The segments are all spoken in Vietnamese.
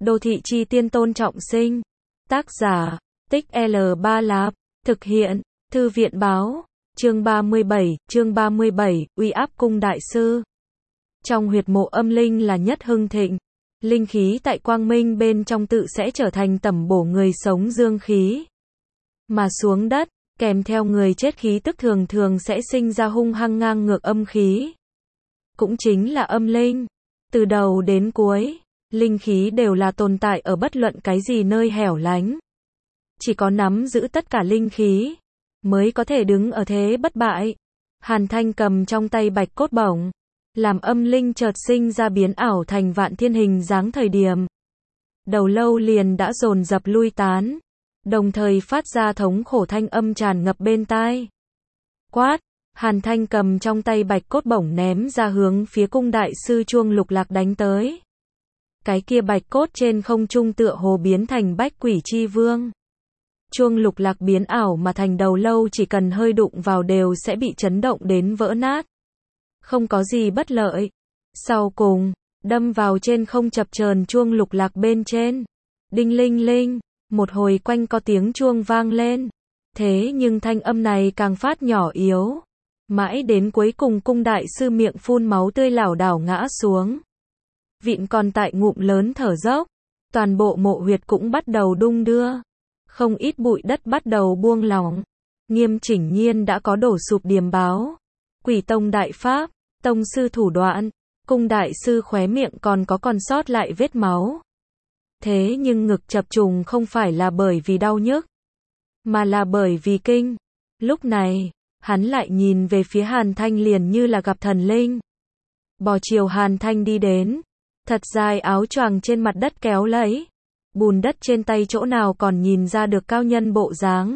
Đô thị chi tiên Tôn Trọng Sinh. Tác giả, Tích L Ba Lạp. Thực hiện, Thư viện báo. Chương 37, uy áp cung đại sư. Trong huyệt mộ âm linh là nhất hưng thịnh. Linh khí tại quang minh bên trong tự sẽ trở thành tẩm bổ người sống dương khí. Mà xuống đất, kèm theo người chết khí tức thường thường sẽ sinh ra hung hăng ngang ngược âm khí. Cũng chính là âm linh. Từ đầu đến cuối, linh khí đều là tồn tại ở bất luận cái gì nơi hẻo lánh. Chỉ có nắm giữ tất cả linh khí, mới có thể đứng ở thế bất bại. Hàn Thanh cầm trong tay bạch cốt bổng, làm âm linh chợt sinh ra biến ảo thành vạn thiên hình dáng thời điểm. Đầu lâu liền đã dồn dập lui tán, đồng thời phát ra thống khổ thanh âm tràn ngập bên tai. Quát, Hàn Thanh cầm trong tay bạch cốt bổng ném ra hướng phía cung đại sư Chuông Lục Lạc đánh tới. Cái kia bạch cốt trên không trung tựa hồ biến thành bách quỷ chi vương. Chuông Lục Lạc biến ảo mà thành đầu lâu chỉ cần hơi đụng vào đều sẽ bị chấn động đến vỡ nát. Không có gì bất lợi. Sau cùng, đâm vào trên không chập chờn Chuông Lục Lạc bên trên. Đinh linh linh, một hồi quanh có tiếng chuông vang lên. Thế nhưng thanh âm này càng phát nhỏ yếu. Mãi đến cuối cùng cung đại sư miệng phun máu tươi lảo đảo ngã xuống. Vịn còn tại ngụm lớn thở dốc. Toàn bộ mộ huyệt cũng bắt đầu đung đưa. Không ít bụi đất bắt đầu buông lỏng. Nghiêm Chỉnh Nhiên đã có đổ sụp điềm báo. Quỷ tông đại pháp, tông sư thủ đoạn, cung đại sư khóe miệng còn sót lại vết máu. Thế nhưng ngực chập trùng không phải là bởi vì đau nhức, mà là bởi vì kinh. Lúc này, hắn lại nhìn về phía Hàn Thanh liền như là gặp thần linh. Bò chiều Hàn Thanh đi đến, thật dài áo choàng trên mặt đất kéo lấy. Bùn đất trên tay chỗ nào còn nhìn ra được cao nhân bộ dáng.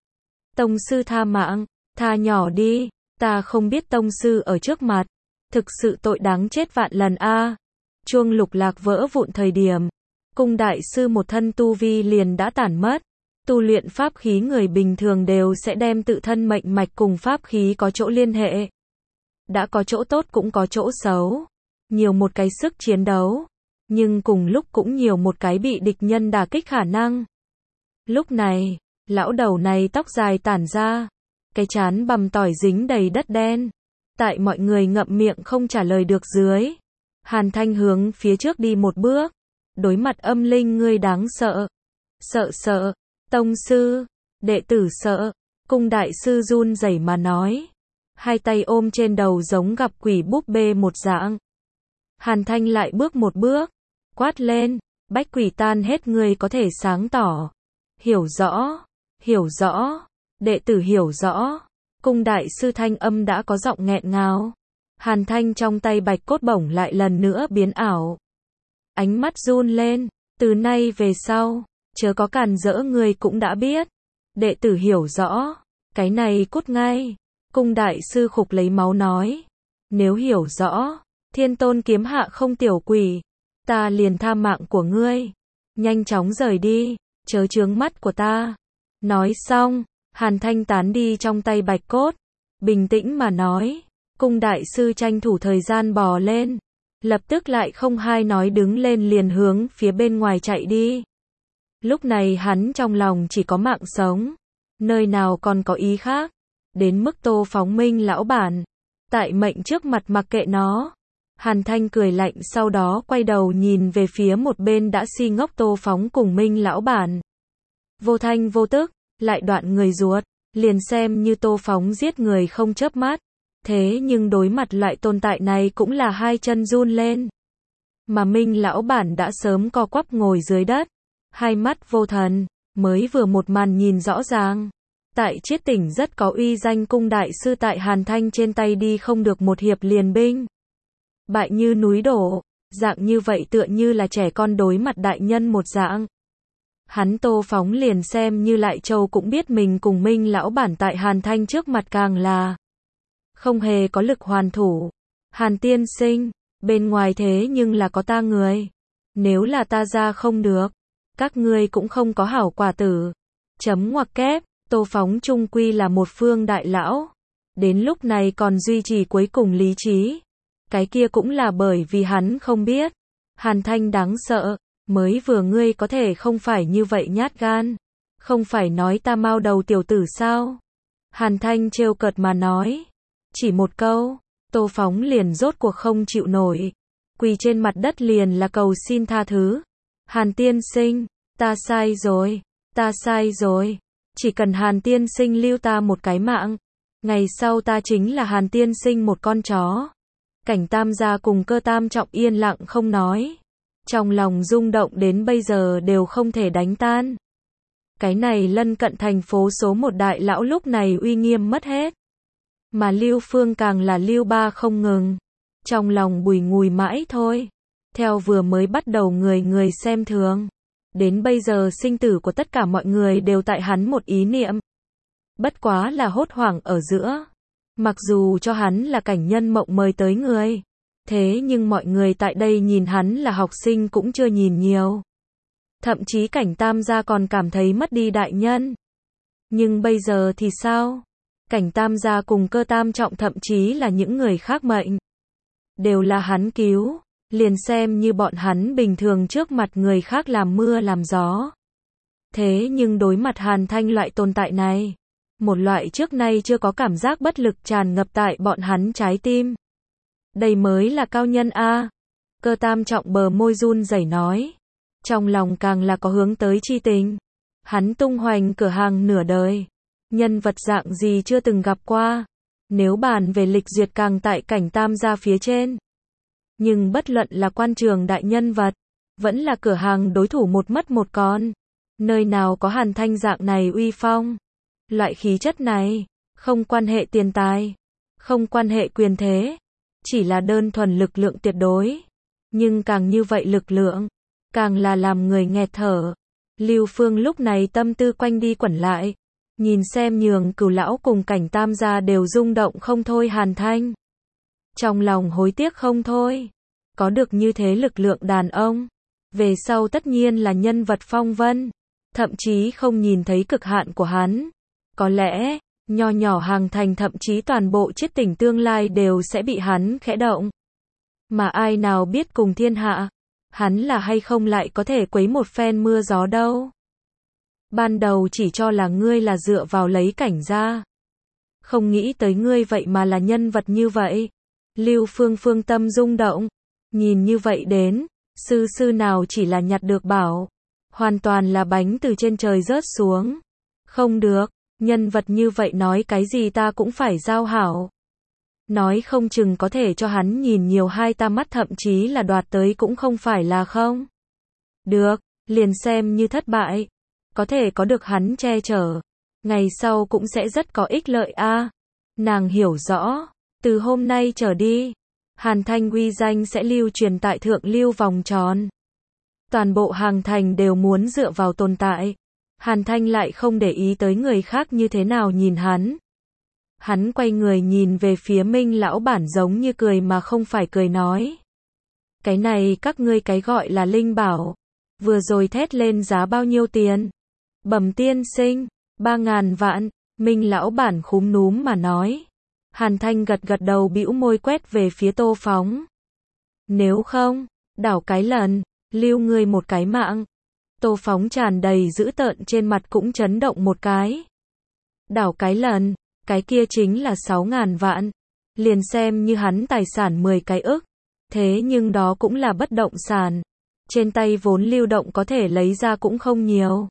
Tông sư tha mạng, tha nhỏ đi, ta không biết tông sư ở trước mặt. Thực sự tội đáng chết vạn lần a. Chuông Lục Lạc vỡ vụn thời điểm, cung đại sư một thân tu vi liền đã tản mất. Tu luyện pháp khí người bình thường đều sẽ đem tự thân mệnh mạch cùng pháp khí có chỗ liên hệ. Đã có chỗ tốt cũng có chỗ xấu. Nhiều một cái sức chiến đấu, nhưng cùng lúc cũng nhiều một cái bị địch nhân đả kích khả năng. Lúc này, lão đầu này tóc dài tản ra, cái trán bằm tỏi dính đầy đất đen. Tại mọi người ngậm miệng không trả lời được dưới, Hàn Thanh hướng phía trước đi một bước. Đối mặt âm linh ngươi đáng sợ. Sợ, tông sư, đệ tử sợ. Cung đại sư run rẩy mà nói. Hai tay ôm trên đầu giống gặp quỷ búp bê một dạng. Hàn Thanh lại bước một bước, quát lên, bách quỷ tan hết ngươi có thể sáng tỏ. Hiểu rõ, đệ tử hiểu rõ. Cung đại sư thanh âm đã có giọng nghẹn ngào. Hàn Thanh trong tay bạch cốt bổng lại lần nữa biến ảo. Ánh mắt run lên, từ nay về sau, chớ có càn rỡ ngươi cũng đã biết. Đệ tử hiểu rõ, cái này cút ngay. Cung đại sư khục lấy máu nói. Nếu hiểu rõ, Thiên Tôn kiếm hạ không tiểu quỷ, ta liền tha mạng của ngươi. Nhanh chóng rời đi, chớ chướng mắt của ta. Nói xong, Hàn Thanh tán đi trong tay bạch cốt. Bình tĩnh mà nói. Cung đại sư tranh thủ thời gian bò lên. Lập tức lại không hai nói đứng lên liền hướng phía bên ngoài chạy đi. Lúc này hắn trong lòng chỉ có mạng sống. Nơi nào còn có ý khác. Đến mức Tô Phóng Minh lão bản. Tại mệnh trước mặt mặc kệ nó. Hàn Thanh cười lạnh sau đó quay đầu nhìn về phía một bên đã si ngốc Tô Phóng cùng Minh lão bản. Vô thanh vô tức, lại đoạn người ruột, liền xem như Tô Phóng giết người không chớp mắt. Thế nhưng đối mặt loại tồn tại này cũng là hai chân run lên. Mà Minh lão bản đã sớm co quắp ngồi dưới đất. Hai mắt vô thần, mới vừa một màn nhìn rõ ràng. Tại Chiết Tỉnh rất có uy danh cung đại sư tại Hàn Thanh trên tay đi không được một hiệp liền binh. Bại như núi đổ, dạng như vậy tựa như là trẻ con đối mặt đại nhân một dạng. Hắn Tô Phóng liền xem như lại châu cũng biết mình cùng Minh lão bản tại Hàn Thanh trước mặt càng là không hề có lực hoàn thủ. Hàn tiên sinh, bên ngoài thế nhưng là có ta người. Nếu là ta ra không được, các ngươi cũng không có hảo quả tử. Chấm ngoặc kép, Tô Phóng trung quy là một phương đại lão. Đến lúc này còn duy trì cuối cùng lý trí. Cái kia cũng là bởi vì hắn không biết. Hàn Thanh đáng sợ. Mới vừa ngươi có thể không phải như vậy nhát gan. Không phải nói ta mao đầu tiểu tử sao? Hàn Thanh trêu cợt mà nói. Chỉ một câu, Tô Phóng liền rốt cuộc không chịu nổi. Quỳ trên mặt đất liền là cầu xin tha thứ. Hàn tiên sinh, ta sai rồi, ta sai rồi. Chỉ cần Hàn tiên sinh lưu ta một cái mạng. Ngày sau ta chính là Hàn tiên sinh một con chó. Cảnh Tam gia cùng Cơ Tam Trọng yên lặng không nói. Trong lòng rung động đến bây giờ đều không thể đánh tan. Cái này lân cận thành phố số một đại lão lúc này uy nghiêm mất hết. Mà Lưu Phương càng là lưu ba không ngừng. Trong lòng bùi ngùi mãi thôi. Theo vừa mới bắt đầu người người xem thường. Đến bây giờ sinh tử của tất cả mọi người đều tại hắn một ý niệm. Bất quá là hốt hoảng ở giữa. Mặc dù cho hắn là cảnh nhân mộng mời tới người. Thế nhưng mọi người tại đây nhìn hắn là học sinh cũng chưa nhìn nhiều. Thậm chí cảnh Tam gia còn cảm thấy mất đi đại nhân. Nhưng bây giờ thì sao? Cảnh Tam gia cùng Cơ Tam Trọng thậm chí là những người khác mệnh. Đều là hắn cứu. Liền xem như bọn hắn bình thường trước mặt người khác làm mưa làm gió. Thế nhưng đối mặt Hàn Thanh loại tồn tại này. Một loại trước nay chưa có cảm giác bất lực tràn ngập tại bọn hắn trái tim. Đây mới là cao nhân a. Cơ Tam Trọng bờ môi run rẩy nói. Trong lòng càng là có hướng tới chi tình. Hắn tung hoành cửa hàng nửa đời. Nhân vật dạng gì chưa từng gặp qua. Nếu bàn về lịch duyệt càng tại cảnh Tam gia phía trên. Nhưng bất luận là quan trường đại nhân vật. Vẫn là cửa hàng đối thủ một mất một còn. Nơi nào có Hàn Thanh dạng này uy phong. Loại khí chất này. Không quan hệ tiền tài. Không quan hệ quyền thế. Chỉ là đơn thuần lực lượng tuyệt đối. Nhưng càng như vậy lực lượng. Càng là làm người nghẹt thở. Lưu Phương lúc này tâm tư quanh đi quẩn lại. Nhìn xem Nhường Cửu lão cùng cảnh Tam gia đều rung động không thôi Hàn Thanh. Trong lòng hối tiếc không thôi. Có được như thế lực lượng đàn ông. Về sau tất nhiên là nhân vật phong vân. Thậm chí không nhìn thấy cực hạn của hắn. Có lẽ, nho nhỏ Hàng Thành thậm chí toàn bộ chiết tỉnh tương lai đều sẽ bị hắn khẽ động. Mà ai nào biết cùng thiên hạ. Hắn là hay không lại có thể quấy một phen mưa gió đâu. Ban đầu chỉ cho là ngươi là dựa vào lấy cảnh ra. Không nghĩ tới ngươi vậy mà là nhân vật như vậy. Lưu Phương phương tâm rung động. Nhìn như vậy đến, sư nào chỉ là nhặt được bảo. Hoàn toàn là bánh từ trên trời rớt xuống. Không được, nhân vật như vậy nói cái gì ta cũng phải giao hảo. Nói không chừng có thể cho hắn nhìn nhiều hai ta mắt thậm chí là đoạt tới cũng không phải là không. Được, liền xem như thất bại. Có thể có được hắn che chở. Ngày sau cũng sẽ rất có ích lợi a. Nàng hiểu rõ, từ hôm nay trở đi, Hàn Thanh uy danh sẽ lưu truyền tại thượng lưu vòng tròn. Toàn bộ Hàng Thành đều muốn dựa vào tồn tại. Hàn Thanh lại không để ý tới người khác như thế nào nhìn hắn. Hắn quay người nhìn về phía Minh lão bản giống như cười mà không phải cười nói. Cái này các ngươi cái gọi là linh bảo. Vừa rồi thét lên giá bao nhiêu tiền? Bẩm tiên sinh, 3.000 vạn. Minh lão bản khúm núm mà nói. Hàn Thanh gật gật đầu bĩu môi quét về phía Tô Phóng. Nếu không, đảo cái lần, lưu ngươi một cái mạng. Tô Phóng tràn đầy dữ tợn trên mặt cũng chấn động một cái. Đảo cái lần, cái kia chính là 6.000 vạn. Liền xem như hắn tài sản 10 cái ức. Thế nhưng đó cũng là bất động sản. Trên tay vốn lưu động có thể lấy ra cũng không nhiều.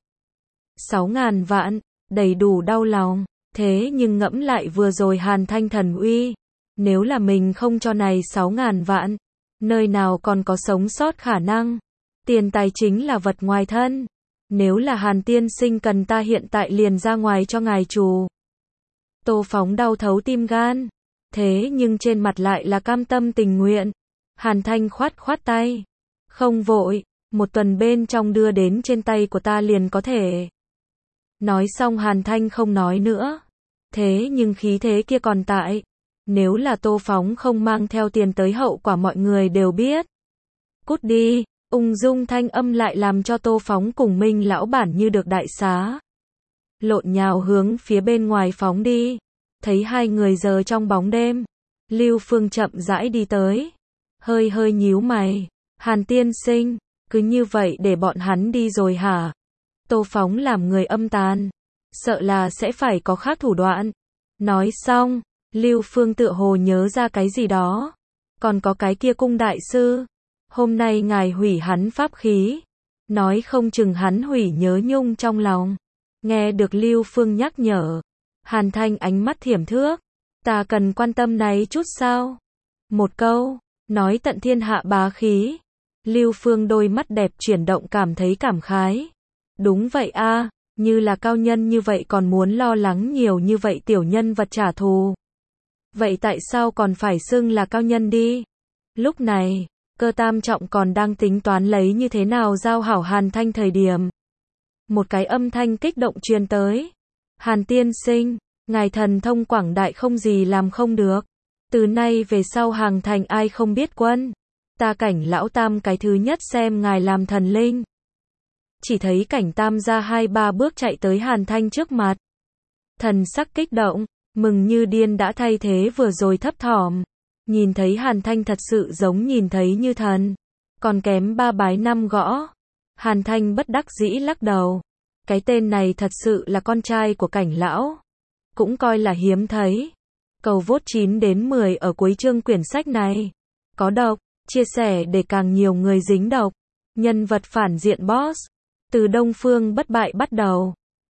6.000 vạn, đầy đủ đau lòng. Thế nhưng ngẫm lại vừa rồi Hàn Thanh thần uy. Nếu là mình không cho này 6.000 vạn. Nơi nào còn có sống sót khả năng. Tiền tài chính là vật ngoài thân. Nếu là Hàn tiên sinh cần ta hiện tại liền ra ngoài cho ngài trù. Tô Phóng đau thấu tim gan. Thế nhưng trên mặt lại là cam tâm tình nguyện. Hàn Thanh khoát khoát tay. Không vội, một tuần bên trong đưa đến trên tay của ta liền có thể. Nói xong Hàn Thanh không nói nữa. Thế nhưng khí thế kia còn tại. Nếu là Tô Phóng không mang theo tiền tới hậu quả mọi người đều biết. Cút đi, ung dung thanh âm lại làm cho Tô Phóng cùng Minh lão bản như được đại xá. Lộn nhào hướng phía bên ngoài phóng đi. Thấy hai người giờ trong bóng đêm. Lưu Phương chậm rãi đi tới. Hơi nhíu mày. Hàn tiên sinh, Cứ như vậy để bọn hắn đi rồi hả? Tô Phóng làm người âm tàn. Sợ là sẽ phải có khác thủ đoạn. Nói xong, Lưu Phương tựa hồ nhớ ra cái gì đó. Còn có cái kia cung đại sư. Hôm nay ngài hủy hắn pháp khí. Nói không chừng hắn hủy nhớ nhung trong lòng. Nghe được Lưu Phương nhắc nhở. Hàn Thanh ánh mắt thiểm thước. Ta cần quan tâm này chút sao? Một câu, nói tận thiên hạ bá khí. Lưu Phương đôi mắt đẹp chuyển động cảm thấy cảm khái. Đúng vậy a, như là cao nhân như vậy còn muốn lo lắng nhiều như vậy tiểu nhân vật trả thù. Vậy tại sao còn phải xưng là cao nhân đi? Lúc này, Cơ Tam Trọng còn đang tính toán lấy như thế nào giao hảo Hàn Thanh thời điểm. Một cái âm thanh kích động truyền tới. Hàn tiên sinh, ngài thần thông quảng đại không gì làm không được. Từ nay về sau hàng thành ai không biết quân. Ta Cảnh lão tam cái thứ nhất xem ngài làm thần linh. Chỉ thấy Cảnh Tam ra 2-3 bước chạy tới Hàn Thanh trước mặt. Thần sắc kích động, mừng như điên đã thay thế vừa rồi thấp thỏm. Nhìn thấy Hàn Thanh thật sự giống nhìn thấy như thần. Còn kém 3 bái 5 gõ. Hàn Thanh bất đắc dĩ lắc đầu. Cái tên này thật sự là con trai của Cảnh lão. Cũng coi là hiếm thấy. Cầu vote 9 đến 10 ở cuối chương quyển sách này. Có độc, chia sẻ để càng nhiều người dính độc. Nhân vật phản diện boss. Từ Đông Phương bất bại bắt đầu.